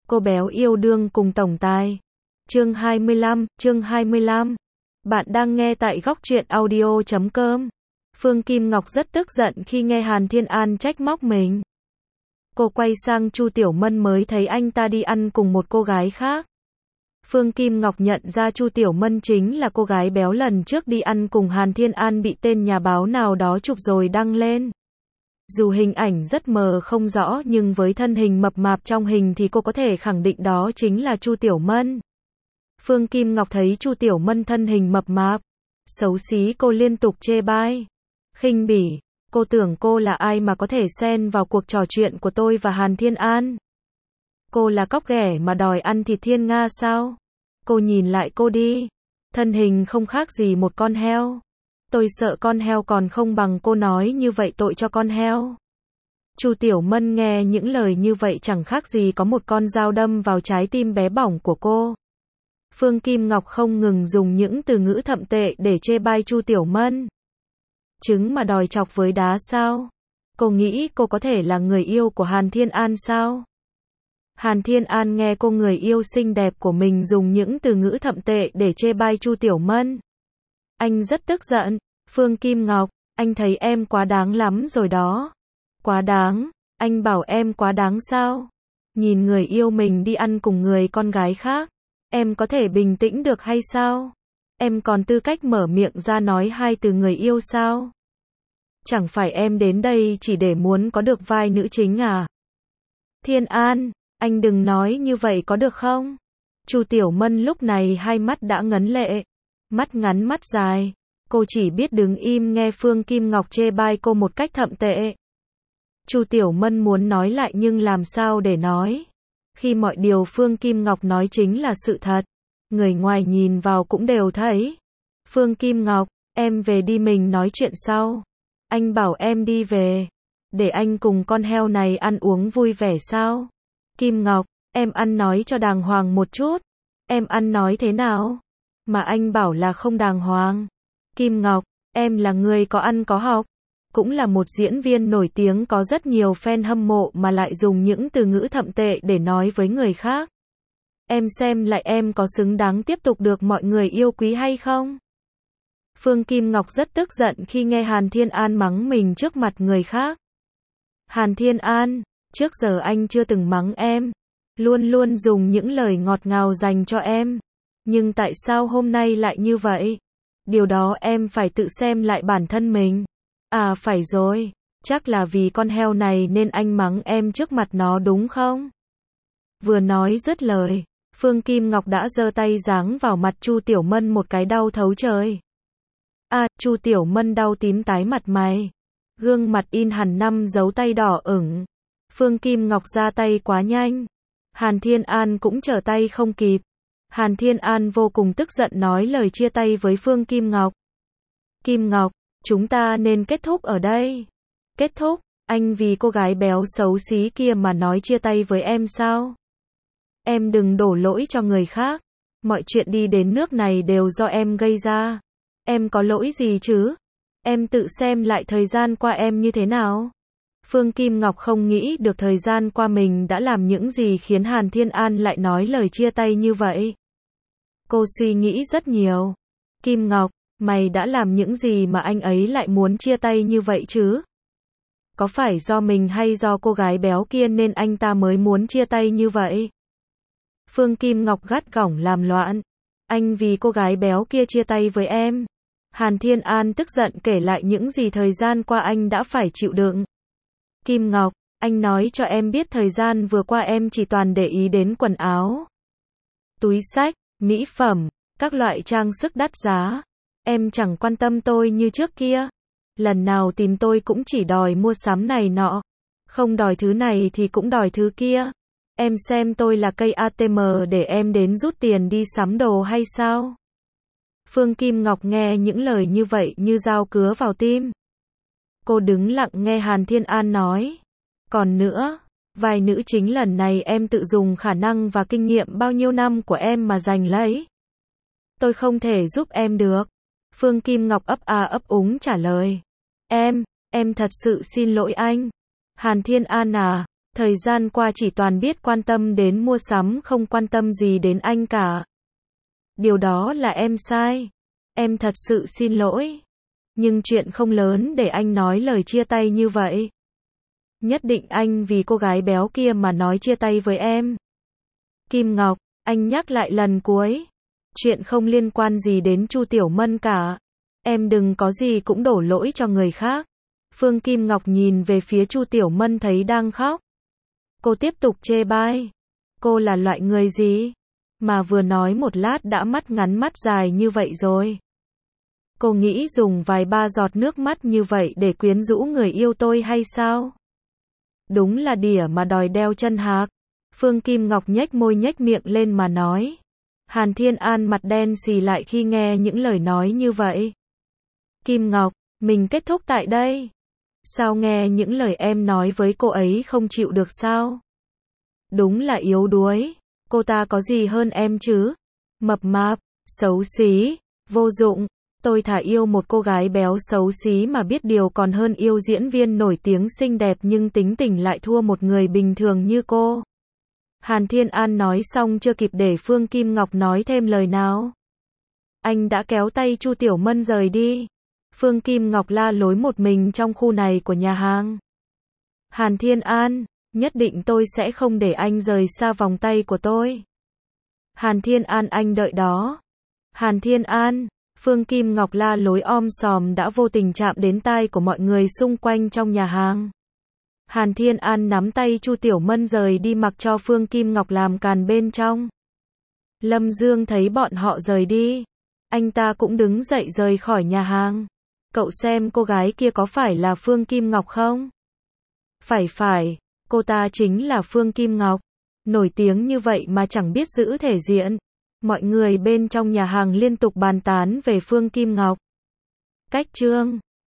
Cô béo yêu đương cùng tổng tài. Chương 25. Bạn đang nghe tại góc truyện audio.com. Phương Kim Ngọc rất tức giận khi nghe Hàn Thiên An trách móc mình. Cô quay sang Chu Tiểu Mân mới thấy anh ta đi ăn cùng một cô gái khác. Phương Kim Ngọc nhận ra Chu Tiểu Mân chính là cô gái béo lần trước đi ăn cùng Hàn Thiên An bị tên nhà báo nào đó chụp rồi đăng lên. Dù hình ảnh rất mờ không rõ nhưng với thân hình mập mạp trong hình thì cô có thể khẳng định đó chính là Chu Tiểu Mân. Phương Kim Ngọc thấy Chu Tiểu Mân thân hình mập mạp, xấu xí, cô liên tục chê bai, khinh bỉ. Cô tưởng cô là ai mà có thể xen vào cuộc trò chuyện của tôi và Hàn Thiên An? Cô là cóc ghẻ mà đòi ăn thịt thiên nga sao? Cô nhìn lại cô đi, thân hình không khác gì một con heo. Tôi sợ con heo còn không bằng cô nói như vậy tội cho con heo. Chu Tiểu Mân nghe những lời như vậy chẳng khác gì có một con dao đâm vào trái tim bé bỏng của cô. Phương Kim Ngọc không ngừng dùng những từ ngữ thậm tệ để chê bai Chu Tiểu Mân. Trứng mà đòi chọc với đá sao? Cô nghĩ cô có thể là người yêu của Hàn Thiên An sao? Hàn Thiên An nghe cô người yêu xinh đẹp của mình dùng những từ ngữ thậm tệ để chê bai Chu Tiểu Mân. Anh rất tức giận. Phương Kim Ngọc, anh thấy em quá đáng lắm rồi đó. Quá đáng? Anh bảo em quá đáng sao? Nhìn người yêu mình đi ăn cùng người con gái khác, em có thể bình tĩnh được hay sao? Em còn tư cách mở miệng ra nói hai từ người yêu sao? Chẳng phải em đến đây chỉ để muốn có được vai nữ chính à? Thiên An, anh đừng nói như vậy có được không? Chu Tiểu Mân lúc này hai mắt đã ngấn lệ, mắt ngắn mắt dài. Cô chỉ biết đứng im nghe Phương Kim Ngọc chê bai cô một cách thậm tệ. Chu Tiểu Mân muốn nói lại nhưng làm sao để nói? Khi mọi điều Phương Kim Ngọc nói chính là sự thật, người ngoài nhìn vào cũng đều thấy. Phương Kim Ngọc, em về đi, mình nói chuyện sau. Anh bảo em đi về, để anh cùng con heo này ăn uống vui vẻ sao? Kim Ngọc, em ăn nói cho đàng hoàng một chút. Em ăn nói thế nào? Mà anh bảo là không đàng hoàng. Kim Ngọc, em là người có ăn có học, cũng là một diễn viên nổi tiếng có rất nhiều fan hâm mộ mà lại dùng những từ ngữ thậm tệ để nói với người khác. Em xem lại em có xứng đáng tiếp tục được mọi người yêu quý hay không? Phương Kim Ngọc rất tức giận khi nghe Hàn Thiên An mắng mình trước mặt người khác. Hàn Thiên An, trước giờ anh chưa từng mắng em, luôn luôn dùng những lời ngọt ngào dành cho em. Nhưng tại sao hôm nay lại như vậy? Điều đó em phải tự xem lại bản thân mình. À phải rồi, chắc là vì con heo này nên anh mắng em trước mặt nó đúng không? Vừa nói dứt lời, Phương Kim Ngọc đã giơ tay giáng vào mặt Chu Tiểu Mân một cái đau thấu trời. À, Chu Tiểu Mân đau tím tái mặt mày, gương mặt in hẳn 5 dấu tay đỏ ửng. Phương Kim Ngọc ra tay quá nhanh, Hàn Thiên An cũng trở tay không kịp. Hàn Thiên An vô cùng tức giận nói lời chia tay với Phương Kim Ngọc. Kim Ngọc, chúng ta nên kết thúc ở đây. Kết thúc? Anh vì cô gái béo xấu xí kia mà nói chia tay với em sao? Em đừng đổ lỗi cho người khác. Mọi chuyện đi đến nước này đều do em gây ra. Em có lỗi gì chứ? Em tự xem lại thời gian qua em như thế nào. Phương Kim Ngọc không nghĩ được thời gian qua mình đã làm những gì khiến Hàn Thiên An lại nói lời chia tay như vậy. Cô suy nghĩ rất nhiều. Kim Ngọc, mày đã làm những gì mà anh ấy lại muốn chia tay như vậy chứ? Có phải do mình hay do cô gái béo kia nên anh ta mới muốn chia tay như vậy? Phương Kim Ngọc gắt gỏng làm loạn. Anh vì cô gái béo kia chia tay với em. Hàn Thiên An tức giận kể lại những gì thời gian qua anh đã phải chịu đựng. Kim Ngọc, anh nói cho em biết thời gian vừa qua em chỉ toàn để ý đến quần áo, túi xách, mỹ phẩm, các loại trang sức đắt giá. Em chẳng quan tâm tôi như trước kia. Lần nào tìm tôi cũng chỉ đòi mua sắm này nọ. Không đòi thứ này thì cũng đòi thứ kia. Em xem tôi là cây ATM để em đến rút tiền đi sắm đồ hay sao? Phương Kim Ngọc nghe những lời như vậy như dao cứa vào tim. Cô đứng lặng nghe Hàn Thiên An nói. Còn nữa, vai nữ chính lần này em tự dùng khả năng và kinh nghiệm bao nhiêu năm của em mà giành lấy. Tôi không thể giúp em được. Phương Kim Ngọc ấp a ấp úng trả lời. Em thật sự xin lỗi anh. Hàn Thiên An à, Thời gian qua chỉ toàn biết quan tâm đến mua sắm, không quan tâm gì đến anh cả. Điều đó là em sai. Em thật sự xin lỗi. Nhưng chuyện không lớn để anh nói lời chia tay như vậy. Nhất định anh vì cô gái béo kia mà nói chia tay với em. Kim Ngọc, anh nhắc lại lần cuối. Chuyện không liên quan gì đến Chu Tiểu Mân cả. Em đừng có gì cũng đổ lỗi cho người khác. Phương Kim Ngọc nhìn về phía Chu Tiểu Mân thấy đang khóc. Cô tiếp tục chê bai. Cô là loại người gì? Mà vừa nói một lát đã mắt ngắn mắt dài như vậy rồi. Cô nghĩ dùng vài ba giọt nước mắt như vậy để quyến rũ người yêu tôi hay sao? Đúng là đỉa mà đòi đeo chân hạc. Phương Kim Ngọc nhếch môi nhếch miệng lên mà nói. Hàn Thiên An mặt đen xì lại khi nghe những lời nói như vậy. Kim Ngọc, mình kết thúc tại đây. Sao nghe những lời em nói với cô ấy không chịu được sao? Đúng là yếu đuối. Cô ta có gì hơn em chứ? Mập mạp, xấu xí, vô dụng. Tôi thà yêu một cô gái béo xấu xí mà biết điều còn hơn yêu diễn viên nổi tiếng xinh đẹp nhưng tính tình lại thua một người bình thường như cô. Hàn Thiên An nói xong chưa kịp để Phương Kim Ngọc nói thêm lời nào. Anh đã kéo tay Chu Tiểu Mân rời đi. Phương Kim Ngọc la lối một mình trong khu này của nhà hàng. Hàn Thiên An, nhất định tôi sẽ không để anh rời xa vòng tay của tôi. Hàn Thiên An, anh đợi đó. Hàn Thiên An, Phương Kim Ngọc la lối sòm đã vô tình chạm đến tai của mọi người xung quanh trong nhà hàng. Hàn Thiên An nắm tay Chu Tiểu Mân rời đi mặc cho Phương Kim Ngọc làm càn bên trong. Lâm Dương thấy bọn họ rời đi. Anh ta cũng đứng dậy rời khỏi nhà hàng. Cậu xem cô gái kia có phải là Phương Kim Ngọc không? Phải, cô ta chính là Phương Kim Ngọc. Nổi tiếng như vậy mà chẳng biết giữ thể diện. Mọi người bên trong nhà hàng liên tục bàn tán về Phương Kim Ngọc. Cách chương